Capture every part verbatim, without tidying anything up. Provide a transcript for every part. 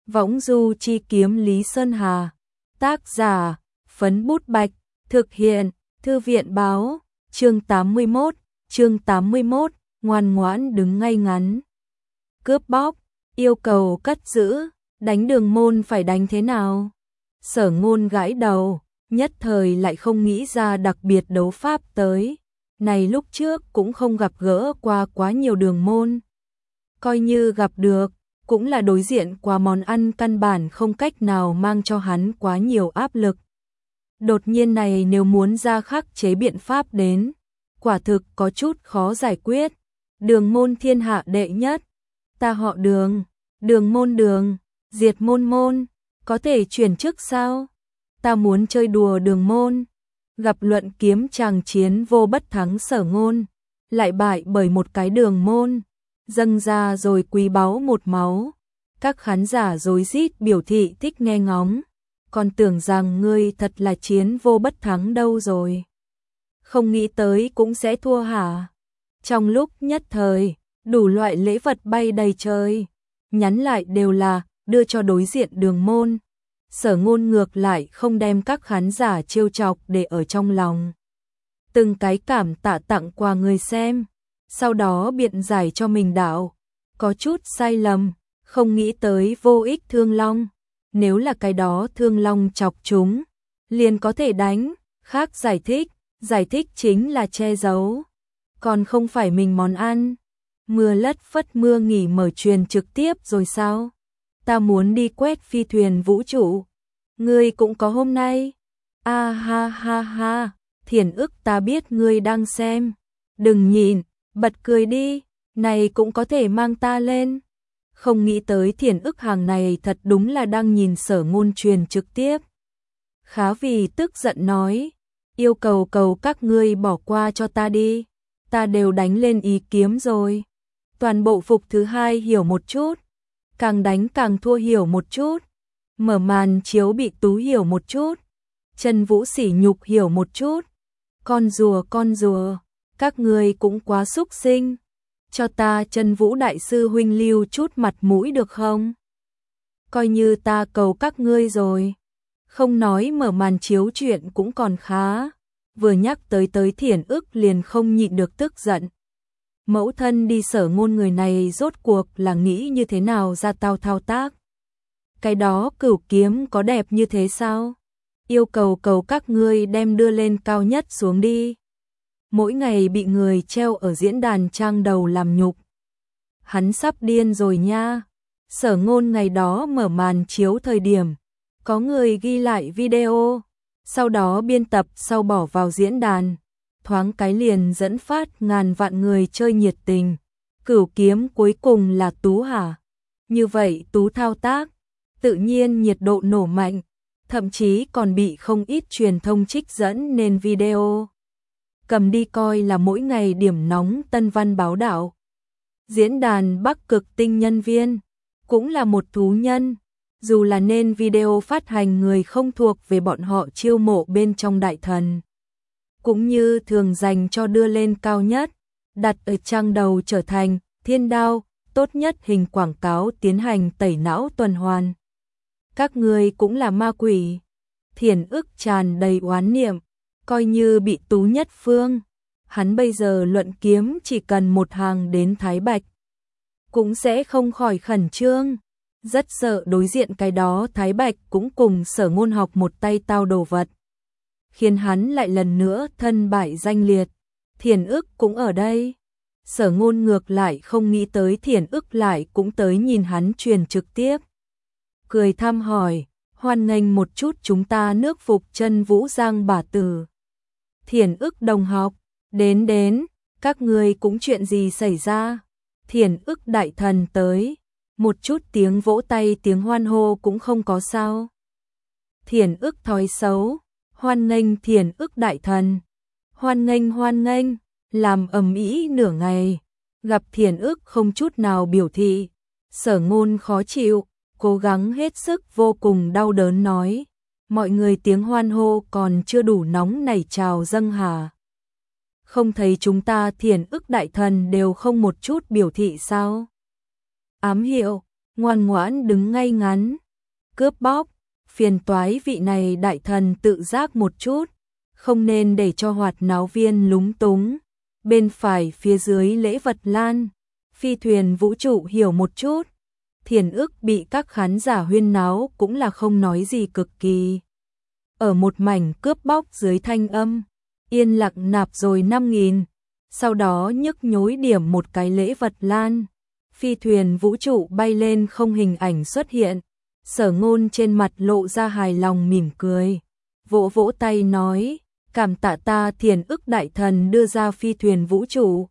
Võng du chi kiếm Lý Sơn Hà. Tác giả, Phấn Bút Bạch. Thực hiện, Thư viện báo. Chương tám mươi mốt, chương tám mươi mốt, ngoan ngoãn đứng ngay ngắn. Cướp bóc, yêu cầu cất giữ, đánh Đường Môn phải đánh thế nào? Sở Ngôn gãi đầu, nhất thời lại không nghĩ ra đặc biệt đấu pháp tới. Này lúc trước cũng không gặp gỡ qua quá nhiều Đường Môn. Coi như gặp được, cũng là đối diện qua món ăn căn bản không cách nào mang cho hắn quá nhiều áp lực. Đột nhiên này nếu muốn ra khắc chế biện pháp đến, quả thực có chút khó giải quyết. Đường Môn thiên hạ đệ nhất, ta họ Đường, Đường Môn Đường, diệt Môn Môn, có thể chuyển chức sao? Ta muốn chơi đùa Đường Môn. Gặp luận kiếm tràng chiến vô bất thắng Sở Ngôn, lại bại bởi một cái Đường Môn, dâng ra rồi quý báu một máu. Các khán giả rối rít biểu thị thích nghe ngóng, còn tưởng rằng ngươi thật là chiến vô bất thắng đâu rồi. Không nghĩ tới cũng sẽ thua hả? Trong lúc nhất thời, đủ loại lễ vật bay đầy trời, nhắn lại đều là đưa cho đối diện Đường Môn. Sở Ngôn ngược lại không đem các khán giả trêu chọc để ở trong lòng. Từng cái cảm tạ tặng quà người xem, sau đó biện giải cho mình đạo, có chút sai lầm, không nghĩ tới vô ích thương long. Nếu là cái đó thương long chọc chúng, liền có thể đánh, khác giải thích, giải thích chính là che giấu, còn không phải mình món ăn. Mưa lất phất mưa nghỉ mở truyền trực tiếp rồi sao? Ta muốn đi quét phi thuyền vũ trụ. Ngươi cũng có hôm nay? A ha ha ha, Thiển Ức ta biết ngươi đang xem. Đừng nhìn, bật cười đi, này cũng có thể mang ta lên. Không nghĩ tới Thiển Ức hàng này thật đúng là đang nhìn Sở Ngôn truyền trực tiếp. Khá vì tức giận nói, yêu cầu cầu các ngươi bỏ qua cho ta đi, ta đều đánh lên ý kiếm rồi. Toàn bộ phục thứ hai hiểu một chút, càng đánh càng thua hiểu một chút, mở màn chiếu bị tú hiểu một chút, Trần Vũ sỉ nhục hiểu một chút. Con rùa con rùa, các ngươi cũng quá xúc sinh. Cho ta Trần Vũ đại sư huynh lưu chút mặt mũi được không? Coi như ta cầu các ngươi rồi. Không nói mở màn chiếu chuyện cũng còn khá, vừa nhắc tới tới Thiển Ức liền không nhịn được tức giận. Mẫu thân đi Sở Ngôn người này rốt cuộc là nghĩ như thế nào ra tao thao tác? Cái đó cửu kiếm có đẹp như thế sao? Yêu cầu cầu các ngươi đem đưa lên cao nhất xuống đi. Mỗi ngày bị người treo ở diễn đàn trang đầu làm nhục. Hắn sắp điên rồi nha. Sở Ngôn ngày đó mở màn chiếu thời điểm, có người ghi lại video, sau đó biên tập sau bỏ vào diễn đàn, thoáng cái liền dẫn phát ngàn vạn người chơi nhiệt tình. Cửu kiếm cuối cùng là tú hả? Như vậy tú thao tác, tự nhiên nhiệt độ nổ mạnh, thậm chí còn bị không ít truyền thông trích dẫn nên video. Cầm đi coi là mỗi ngày điểm nóng tân văn báo đạo. Diễn đàn Bắc Cực Tinh nhân viên, cũng là một thú nhân, dù là nên video phát hành người không thuộc về bọn họ chiêu mộ bên trong đại thần. Cũng như thường dành cho đưa lên cao nhất, đặt ở trang đầu trở thành thiên đao, tốt nhất hình quảng cáo tiến hành tẩy não tuần hoàn. Các người cũng là ma quỷ. Thiển Ức tràn đầy oán niệm, coi như bị tú nhất phương. Hắn bây giờ luận kiếm chỉ cần một hàng đến Thái Bạch, cũng sẽ không khỏi khẩn trương. Rất sợ đối diện cái đó Thái Bạch cũng cùng Sở Ngôn học một tay tao đồ vật, khiến hắn lại lần nữa thân bại danh liệt. Thiển Ức cũng ở đây. Sở Ngôn ngược lại không nghĩ tới Thiển Ức lại cũng tới nhìn hắn truyền trực tiếp. Cười thăm hỏi, hoan nghênh một chút chúng ta nước phục Chân Vũ Giang bà tử. Thiển Ức đồng học, đến đến, các ngươi cũng chuyện gì xảy ra? Thiển Ức đại thần tới, một chút tiếng vỗ tay tiếng hoan hô cũng không có sao? Thiển Ức thói xấu, hoan nghênh Thiển Ức đại thần, hoan nghênh hoan nghênh, làm ầm ĩ nửa ngày, gặp Thiển Ức không chút nào biểu thị. Sở Ngôn khó chịu, cố gắng hết sức vô cùng đau đớn nói, mọi người tiếng hoan hô còn chưa đủ nóng nảy trào dâng hả? Không thấy chúng ta Thiển Ức đại thần đều không một chút biểu thị sao? Ám hiệu, ngoan ngoãn đứng ngay ngắn. Cướp bóc, phiền toái vị này đại thần tự giác một chút, không nên để cho hoạt náo viên lúng túng. Bên phải phía dưới lễ vật lan, phi thuyền vũ trụ hiểu một chút. Thiền ức bị các khán giả huyên náo cũng là không nói gì cực kỳ. Ở một mảnh cướp bóc dưới thanh âm, yên lặng nạp rồi năm nghìn, sau đó nhức nhối điểm một cái lễ vật lan. Phi thuyền vũ trụ bay lên không hình ảnh xuất hiện, Sở Ngôn trên mặt lộ ra hài lòng mỉm cười, vỗ vỗ tay nói, cảm tạ ta Thiền ức đại thần đưa ra phi thuyền vũ trụ.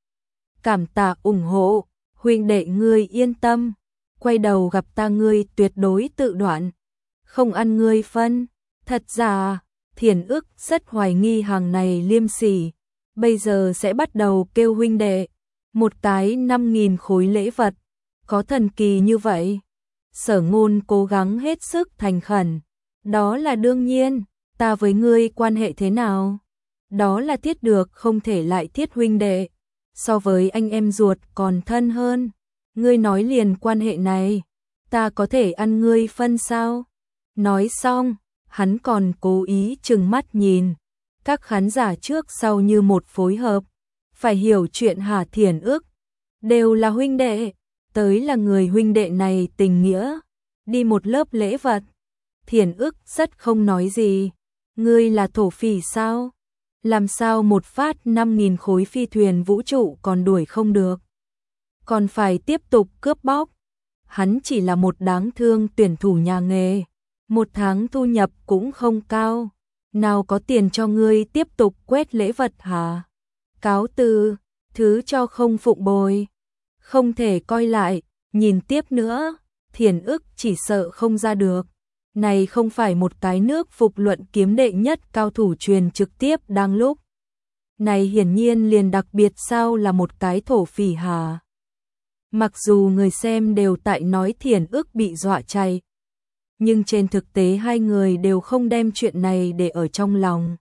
Cảm tạ ủng hộ, huynh đệ ngươi yên tâm, quay đầu gặp ta ngươi tuyệt đối tự đoạn, không ăn ngươi phân. Thật ra, Thiền ức rất hoài nghi hàng này liêm sỉ, bây giờ sẽ bắt đầu kêu huynh đệ, một cái năm nghìn khối lễ vật, có thần kỳ như vậy. Sở Ngôn cố gắng hết sức thành khẩn, đó là đương nhiên, ta với ngươi quan hệ thế nào? Đó là thiết được không thể lại thiết huynh đệ, so với anh em ruột còn thân hơn, ngươi nói liền quan hệ này, ta có thể ăn ngươi phân sao? Nói xong, hắn còn cố ý trừng mắt nhìn, các khán giả trước sau như một phối hợp, phải hiểu chuyện hả Thiền ức, đều là huynh đệ, tới là người huynh đệ này tình nghĩa, đi một lớp lễ vật. Thiền ức rất không nói gì, ngươi là thổ phỉ sao? Làm sao một phát năm nghìn khối phi thuyền vũ trụ còn đuổi không được? Còn phải tiếp tục cướp bóc? Hắn chỉ là một đáng thương tuyển thủ nhà nghề, một tháng thu nhập cũng không cao, nào có tiền cho ngươi tiếp tục quét lễ vật hả? Cáo từ, thứ cho không phụng bồi, không thể coi lại, nhìn tiếp nữa, Thiền ức chỉ sợ không ra được. Này không phải một cái nước phục luận kiếm đệ nhất cao thủ truyền trực tiếp đang lúc. Này hiển nhiên liền đặc biệt sao là một cái thổ phỉ hả? Mặc dù người xem đều tại nói Thiền ức bị dọa chạy, nhưng trên thực tế hai người đều không đem chuyện này để ở trong lòng.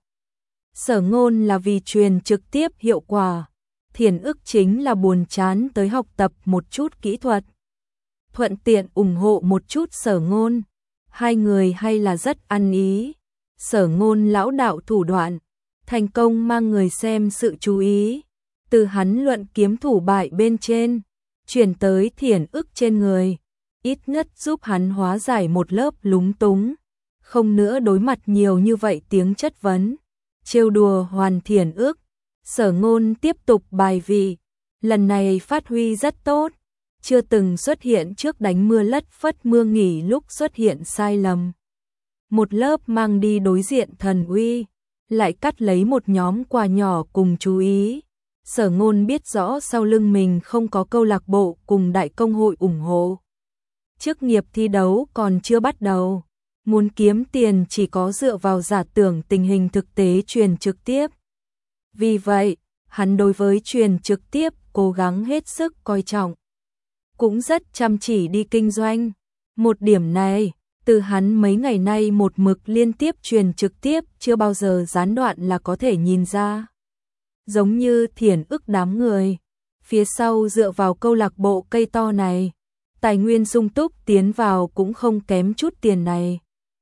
Sở Ngôn là vì truyền trực tiếp hiệu quả, Thiền ức chính là buồn chán tới học tập một chút kỹ thuật, thuận tiện ủng hộ một chút Sở Ngôn. Hai người hay là rất ăn ý. Sở Ngôn lão đạo thủ đoạn, thành công mang người xem sự chú ý, từ hắn luận kiếm thủ bại bên trên, chuyển tới Thiền ức trên người, ít nhất giúp hắn hóa giải một lớp lúng túng, không nữa đối mặt nhiều như vậy tiếng chất vấn, trêu đùa hoàn Thiền ức. Sở Ngôn tiếp tục bài vị, lần này phát huy rất tốt, chưa từng xuất hiện trước đánh mưa lất phất mưa nghỉ lúc xuất hiện sai lầm. Một lớp mang đi đối diện thần uy, lại cắt lấy một nhóm quà nhỏ cùng chú ý. Sở Ngôn biết rõ sau lưng mình không có câu lạc bộ cùng đại công hội ủng hộ. Chức nghiệp thi đấu còn chưa bắt đầu, muốn kiếm tiền chỉ có dựa vào giả tưởng tình hình thực tế truyền trực tiếp. Vì vậy, hắn đối với truyền trực tiếp cố gắng hết sức coi trọng, cũng rất chăm chỉ đi kinh doanh. Một điểm này, từ hắn mấy ngày nay một mực liên tiếp truyền trực tiếp chưa bao giờ gián đoạn là có thể nhìn ra. Giống như Thiền ức đám người, phía sau dựa vào câu lạc bộ cây to này, tài nguyên sung túc tiến vào cũng không kém chút tiền này.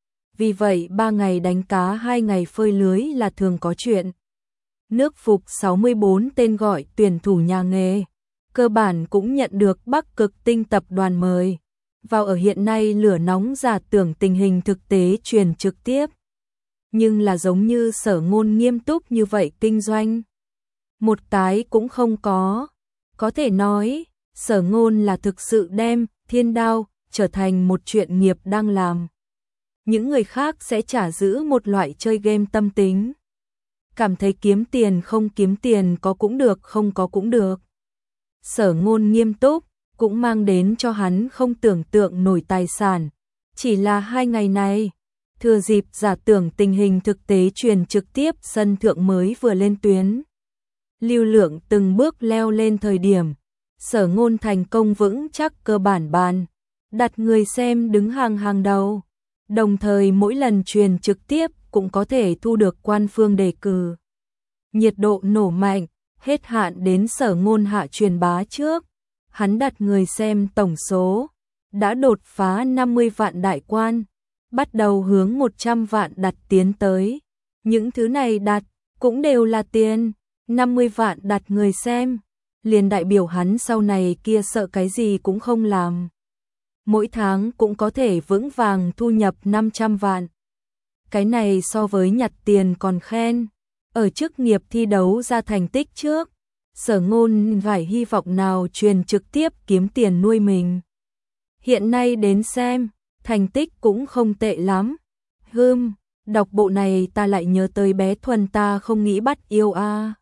Vì vậy ba ngày đánh cá hai ngày phơi lưới là thường có chuyện. Nước phục sáu mươi bốn tên gọi tuyển thủ nhà nghề, cơ bản cũng nhận được Bắc Cực Tinh tập đoàn mời, vào ở hiện nay lửa nóng giả tưởng tình hình thực tế truyền trực tiếp. Nhưng là giống như Sở Ngôn nghiêm túc như vậy kinh doanh, một cái cũng không có. Có thể nói, Sở Ngôn là thực sự đem thiên đao trở thành một chuyện nghiệp đang làm. Những người khác sẽ trả giữ một loại chơi game tâm tính, cảm thấy kiếm tiền không kiếm tiền có cũng được không có cũng được. Sở Ngôn nghiêm túc, cũng mang đến cho hắn không tưởng tượng nổi tài sản. Chỉ là hai ngày này, thừa dịp giả tưởng tình hình thực tế truyền trực tiếp sân thượng mới vừa lên tuyến, lưu lượng từng bước leo lên thời điểm, Sở Ngôn thành công vững chắc cơ bản bàn, đặt người xem đứng hàng hàng đầu, đồng thời mỗi lần truyền trực tiếp cũng có thể thu được quan phương đề cử. Nhiệt độ nổ mạnh, hết hạn đến Sở Ngôn hạ truyền bá trước, hắn đặt người xem tổng số đã đột phá năm mươi vạn đại quan, bắt đầu hướng một trăm vạn đặt tiến tới. Những thứ này đặt cũng đều là tiền, năm mươi vạn đặt người xem, liền đại biểu hắn sau này kia sợ cái gì cũng không làm. Mỗi tháng cũng có thể vững vàng thu nhập năm trăm vạn. Cái này so với nhặt tiền còn khen. Ở chức nghiệp thi đấu ra thành tích trước, Sở Ngôn phải hy vọng nào truyền trực tiếp kiếm tiền nuôi mình. Hiện nay đến xem, thành tích cũng không tệ lắm. Hừm, đọc bộ này ta lại nhớ tới bé Thuần ta không nghĩ bắt yêu a. À.